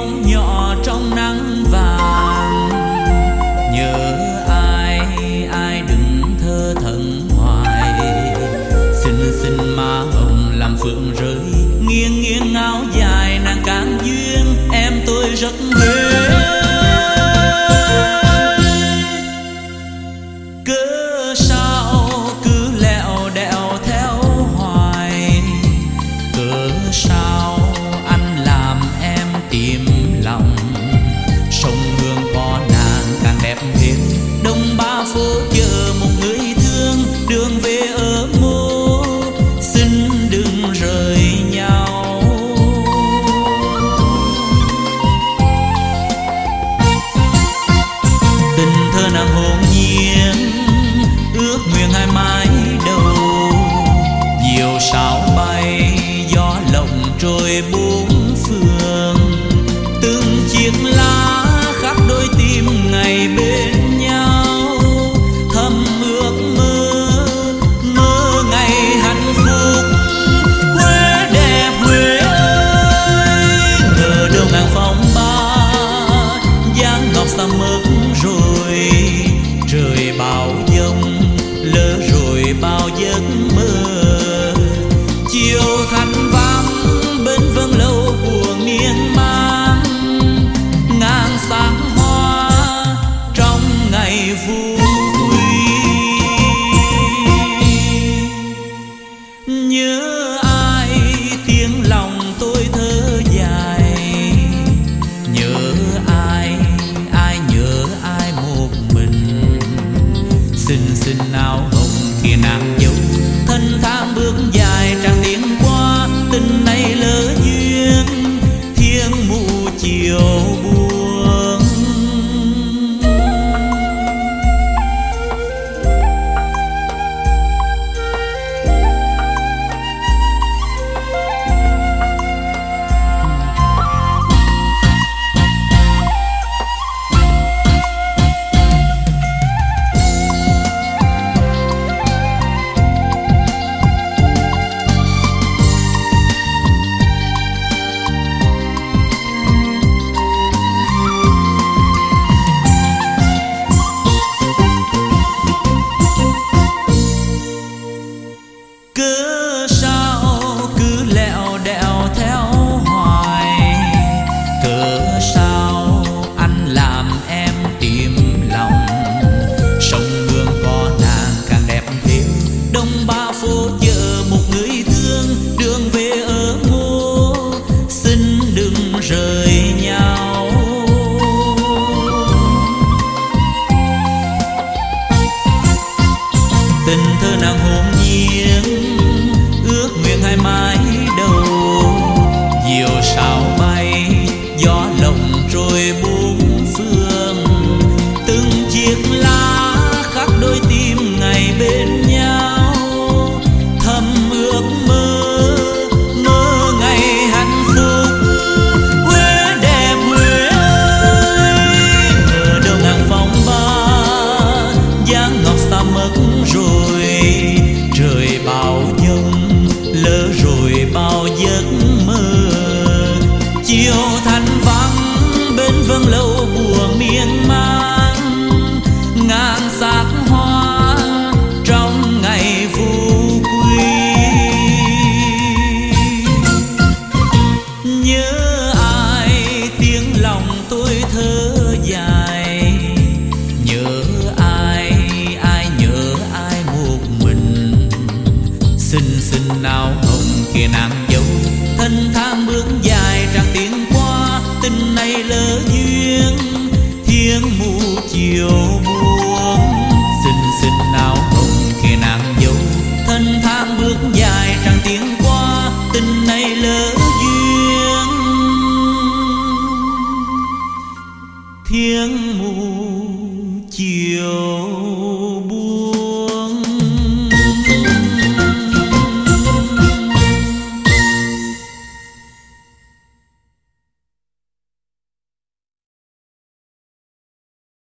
bóng nhỏ trong nắng vàng. Nhớ ai ai đừng thơ thẩn hoài. Xinh xinh má hồng làm phượng rơi, nghiêng nghiêng áo dài nàng càng duyên em tôi rất mê. Cớ sao cứ lẹo đẹo theo hoài, cớ sao anh làm em tìm lòng. Sông Hương có nàng càng đẹp thêm, đông ba phố chờ một người thương. Đường về ở mô xin đừng rời nhau. Tình thơ nàng hồn nhiên, ước nguyện hai mái đầu. Diều sao bay gió lộng trôi bốn phương, từng chiếc lá khắc đôi tim ngày bên nhau. Thầm ước mơ mơ ngày hạnh phúc. Huế đẹp Huế ơi, ngờ đâu ngàn phong ba dáng ngọc sa mất rồi. Trời bao giông lỡ rồi bao giấc mơ. Chiều thanh vắng bên vân lâu buồn miên man, ngàn sáng hoa trong ngày vui. Nhớ ai tiếng lòng tôi thơ dài. Nhớ ai ai nhớ ai một mình. Xinh xinh áo hồng kia nàng dâu, thân thang bước dài trăng tiếng qua. Tình này lỡ duyên thiên mù chiều buông. Cớ sao cứ lẹo đẹo theo hoài, cớ sao anh làm em tìm lòng. Sông Hương có nàng càng đẹp thêm, đông ba phố chờ một người thương. Đường về ở mô xin đừng rời nhau. Tình thơ nàng hồn nhiên, ước nguyện hai mái đầu. Diều sao bay gió lộng trôi bốn phương, từng chiếc lá khắc đôi tim ngày bên nhau. Thầm ước mơ mơ ngày hạnh phúc. Huế đẹp Huế ơi, ngờ đâu ngàn phong ba dáng ngọc sa mất rồi. Trời bao giông lỡ rồi bao giấc mơ. Chiều thanh vắng bên vân lâu buồn miên man, ngàn sắc hoa trong ngày vu quy. Nhớ ai tiếng lòng tôi thơ dài. Nhớ ai ai nhớ ai một mình. Xinh xinh áo hồng kia nàng dâu, thân thang bước dài trăng tiếng qua. Tình này lỡ duyên thiên mù chiều buông. Xinh xinh áo hồng kia nàng dâu, thân thang bước dài trăng tiếng qua. Tình này lỡ duyên thiên mù chiều buông.